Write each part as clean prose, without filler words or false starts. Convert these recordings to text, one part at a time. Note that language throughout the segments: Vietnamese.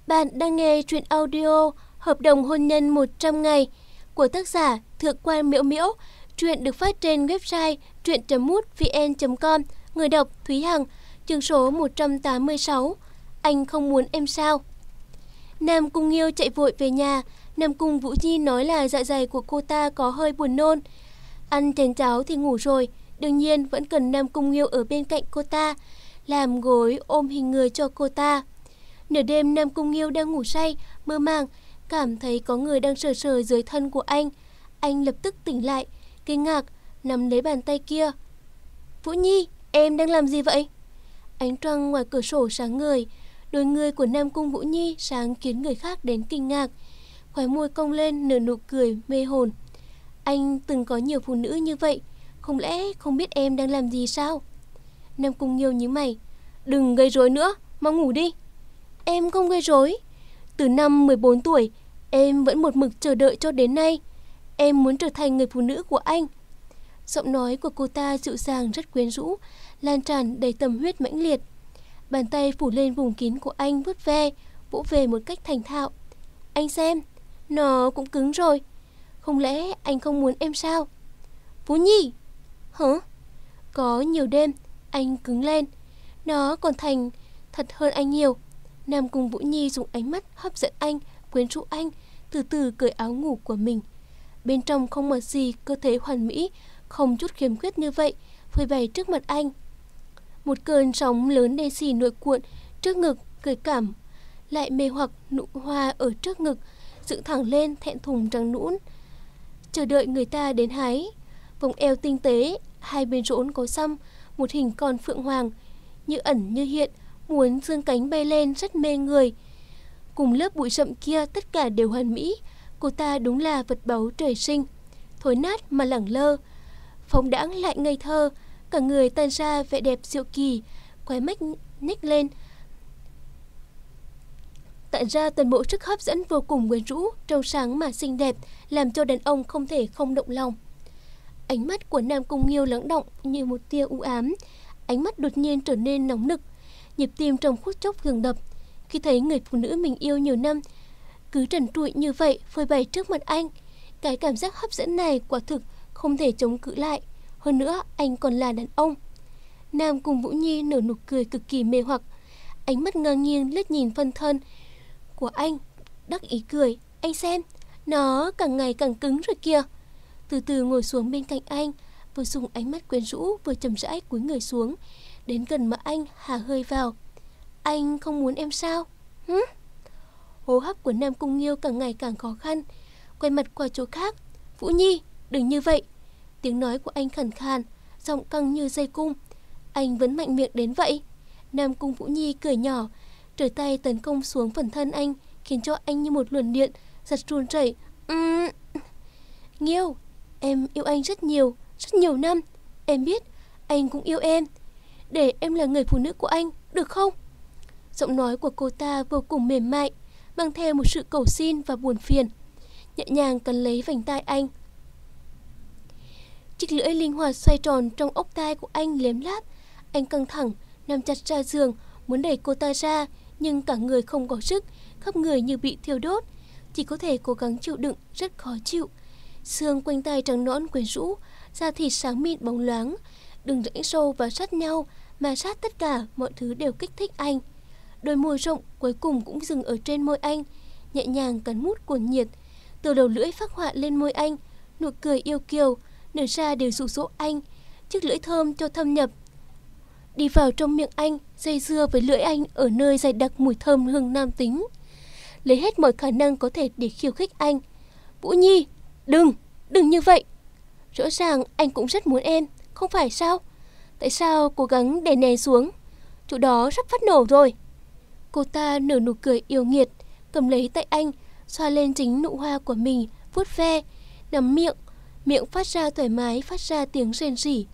Bạn đang nghe truyện audio Hợp đồng hôn nhân 100 ngày của tác giả Thượng Quan Miễu Miễu. Truyện được phát trên website truyện.mútvn.com. Người đọc Thúy Hằng. Chương số 186. Anh không muốn em sao? Nam Cung Nghiêu chạy vội về nhà. Nam Cung Vũ Nhi nói là dạ dày của cô ta có hơi buồn nôn. Ăn chén cháo thì ngủ rồi. Đương nhiên vẫn cần Nam Cung Nghiêu ở bên cạnh cô ta, làm gối ôm hình người cho cô ta. Nửa đêm Nam Cung Nghiêu đang ngủ say, mơ màng, cảm thấy có người đang sờ sờ dưới thân của anh. Anh lập tức tỉnh lại, kinh ngạc, nắm lấy bàn tay kia. Vũ Nhi, em đang làm gì vậy? Ánh trăng ngoài cửa sổ sáng ngời, đôi người của Nam Cung Vũ Nhi sáng khiến người khác đến kinh ngạc. Khóe môi cong lên nở nụ cười mê hồn. Anh từng có nhiều phụ nữ như vậy, không lẽ không biết em đang làm gì sao? Nam Cung Nghiêu nhíu mày. Đừng gây rối nữa, mau ngủ đi. Em không gây rối. Từ năm 14 tuổi, em vẫn một mực chờ đợi cho đến nay. Em muốn trở thành người phụ nữ của anh. Giọng nói của cô ta dịu dàng rất quyến rũ, lan tràn đầy tâm huyết mãnh liệt. Bàn tay phủ lên vùng kín của anh vuốt ve, vỗ về một cách thành thạo. Anh xem, nó cũng cứng rồi. Không lẽ anh không muốn em sao? Vũ Nhi! Hả? Có nhiều đêm, anh cứng lên. Nó còn thành thật hơn anh nhiều. Nam Cung Vũ Nhi dùng ánh mắt hấp dẫn anh, quyến rũ anh, từ từ cởi áo ngủ của mình. Bên trong không mặc gì, cơ thể hoàn mỹ, không chút khiếm khuyết như vậy, phơi bày trước mặt anh. Một cơn sóng lớn đen xì nổi cuộn trước ngực, gợi cảm, lại mê hoặc nụ hoa ở trước ngực, dựng thẳng lên thẹn thùng trắng nõn, chờ đợi người ta đến hái. Vòng eo tinh tế, hai bên rốn có xăm, một hình con phượng hoàng, như ẩn như hiện, muốn dương cánh bay lên rất mê người. Cùng lớp bụi rậm kia tất cả đều hoàn mỹ. Cô ta đúng là vật báu trời sinh, thối nát mà lẳng lơ, phóng đãng lại ngây thơ. Cả người tan ra vẻ đẹp diệu kỳ, khóe mắt nhếch lên, tạo ra toàn bộ sức hấp dẫn vô cùng quyến rũ, trong sáng mà xinh đẹp, làm cho đàn ông không thể không động lòng. Ánh mắt của Nam Cung Nghiêu lắng động như một tia u ám. Ánh mắt đột nhiên trở nên nóng nực, nhịp tim trong phút chốc ngừng đập. Khi thấy người phụ nữ mình yêu nhiều năm cứ trần trụi như vậy phơi bày trước mặt anh, cái cảm giác hấp dẫn này quả thực không thể chống cự lại. Hơn nữa anh còn là đàn ông. Nam Cung Vũ Nhi nở nụ cười cực kỳ mê hoặc, ánh mắt ngang nghiêng liếc nhìn phân thân của anh, đắc ý cười. Anh xem, nó càng ngày càng cứng rồi kìa. Từ từ ngồi xuống bên cạnh anh, vừa dùng ánh mắt quyến rũ vừa chậm rãi cúi người xuống, đến gần mà anh hà hơi vào. Anh không muốn em sao? Hứ? Hô hấp của Nam Cung Nghiêu càng ngày càng khó khăn, quay mặt qua chỗ khác. Vũ Nhi, đừng như vậy. Tiếng nói của anh khàn khàn, giọng căng như dây cung. Anh vẫn mạnh miệng đến vậy? Nam Cung Vũ Nhi cười nhỏ, trở tay tấn công xuống phần thân anh, khiến cho anh như một luồng điện giật run rẩy. Nghiêu, em yêu anh rất nhiều năm. Em biết anh cũng yêu em. Để em là người phụ nữ của anh, được không? Giọng nói của cô ta vô cùng mềm mại, mang theo một sự cầu xin và buồn phiền, nhẹ nhàng cắn lấy vành tai anh. Chiếc lưỡi linh hoạt xoay tròn trong ốc tai của anh liếm láp. Anh căng thẳng, nằm chặt ra giường, muốn đẩy cô ta ra, nhưng cả người không có sức, khắp người như bị thiêu đốt, chỉ có thể cố gắng chịu đựng, rất khó chịu. Xương quanh tai trắng nõn quyến rũ, da thịt sáng mịn bóng loáng, đường rãnh sâu và sát nhau, mà sát tất cả mọi thứ đều kích thích anh. Đôi môi rộng cuối cùng cũng dừng ở trên môi anh, nhẹ nhàng cắn mút cuồng nhiệt. Từ đầu lưỡi phác họa lên môi anh, nụ cười yêu kiều nở ra đều dụ dỗ anh. Chiếc lưỡi thơm cho thâm nhập đi vào trong miệng anh, dây dưa với lưỡi anh ở nơi dày đặc mùi thơm hương nam tính, lấy hết mọi khả năng có thể để khiêu khích anh. Vũ Nhi, đừng như vậy. Rõ ràng anh cũng rất muốn em, không phải sao? Tại sao cố gắng đè nén xuống? Chỗ đó sắp phát nổ rồi. Cô ta nở nụ cười yêu nghiệt, cầm lấy tay anh, xoa lên chính nụ hoa của mình, vuốt ve, nắm miệng phát ra thoải mái, phát ra tiếng rên rỉ.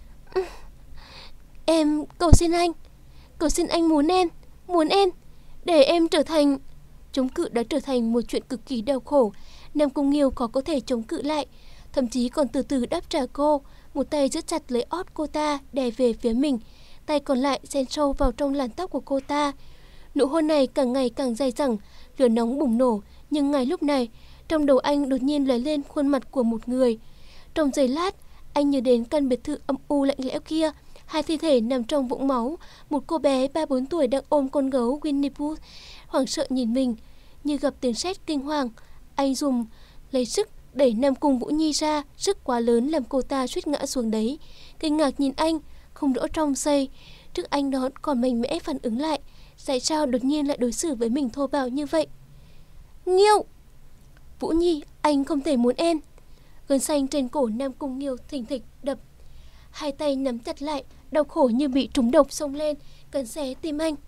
Em cầu xin anh muốn em, để em trở thành... Chống cự đã trở thành một chuyện cực kỳ đau khổ. Nam Cung Nghiêu khó có thể chống cự lại, thậm chí còn từ từ đáp trả cô. Một tay giữ chặt lấy ót cô ta, đè về phía mình, tay còn lại xen sâu vào trong làn tóc của cô ta. Nụ hôn này càng ngày càng dai dẳng, lửa nóng bùng nổ, nhưng ngay lúc này, trong đầu anh đột nhiên lóe lên khuôn mặt của một người. Trong giây lát, anh nhớ đến căn biệt thự âm u lạnh lẽo kia, hai thi thể nằm trong vũng máu, một cô bé 3-4 tuổi đang ôm con gấu Winnie Pooh, hoảng sợ nhìn mình, như gặp tiếng sét kinh hoàng. Anh dùng lấy sức đẩy Nam Cung Vũ Nhi ra, sức quá lớn làm cô ta suýt ngã xuống đấy. Kinh ngạc nhìn anh, không đỡ trong giây, trước anh đó còn mạnh mẽ phản ứng lại, tại sao đột nhiên lại đối xử với mình thô bạo như vậy? Nghiêu! Vũ Nhi, anh không thể muốn em. Gân xanh trên cổ Nam Cung Nghiêu thình thịch đập. Hai tay nắm chặt lại, đau khổ như bị trúng độc xông lên, cắn xé tim anh.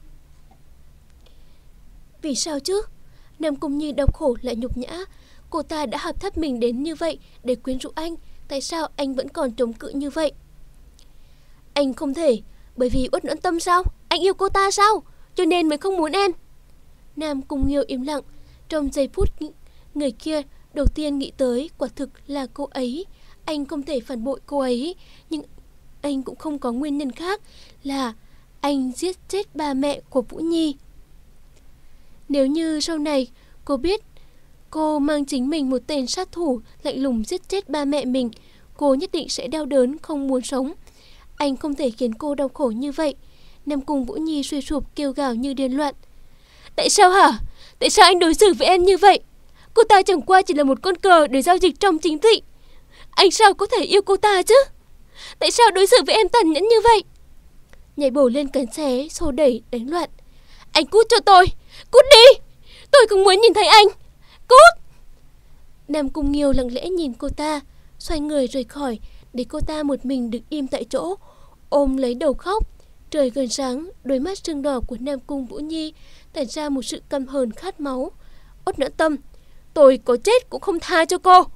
Vì sao chứ? Nam Cung Nhi đau khổ lại nhục nhã. Cô ta đã hạ thấp mình đến như vậy để quyến rũ anh. Tại sao anh vẫn còn chống cự như vậy? Anh không thể. Bởi vì uất nhẫn tâm sao? Anh yêu cô ta sao? Cho nên mới không muốn em. Nam Cung Nghiêu im lặng. Trong giây phút người kia đầu tiên nghĩ tới quả thực là cô ấy. Anh không thể phản bội cô ấy. Nhưng anh cũng không có nguyên nhân khác là anh giết chết ba mẹ của Vũ Nhi. Nếu như sau này cô biết cô mang chính mình một tên sát thủ lạnh lùng giết chết ba mẹ mình, cô nhất định sẽ đau đớn không muốn sống. Anh không thể khiến cô đau khổ như vậy. Nam Cung Vũ Nhi suy sụp kêu gào như điên loạn. Tại sao hả? Tại sao anh đối xử với em như vậy? Cô ta chẳng qua chỉ là một con cờ để giao dịch trong chính trị. Anh sao có thể yêu cô ta chứ? Tại sao đối xử với em tàn nhẫn như vậy? Nhảy bổ lên cánh xé, xô đẩy, đánh loạn. Anh cút cho tôi! Cút đi! Tôi không muốn nhìn thấy anh! Cút! Nam Cung Nghiêu lặng lẽ nhìn cô ta, xoay người rời khỏi, để cô ta một mình đứng im tại chỗ, ôm lấy đầu khóc. Trời gần sáng, đôi mắt sưng đỏ của Nam Cung Vũ Nhi tản ra một sự căm hờn khát máu. Uất nhẫn tâm, tôi có chết cũng không tha cho cô.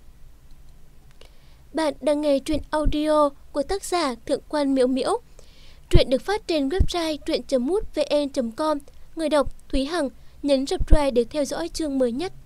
Bạn đang nghe truyện audio của tác giả Thượng Quan Miễu Miễu. Truyện được phát trên website truyện.mútvn.com. Người đọc Thúy Hằng. Nhấn subscribe để theo dõi chương mới nhất.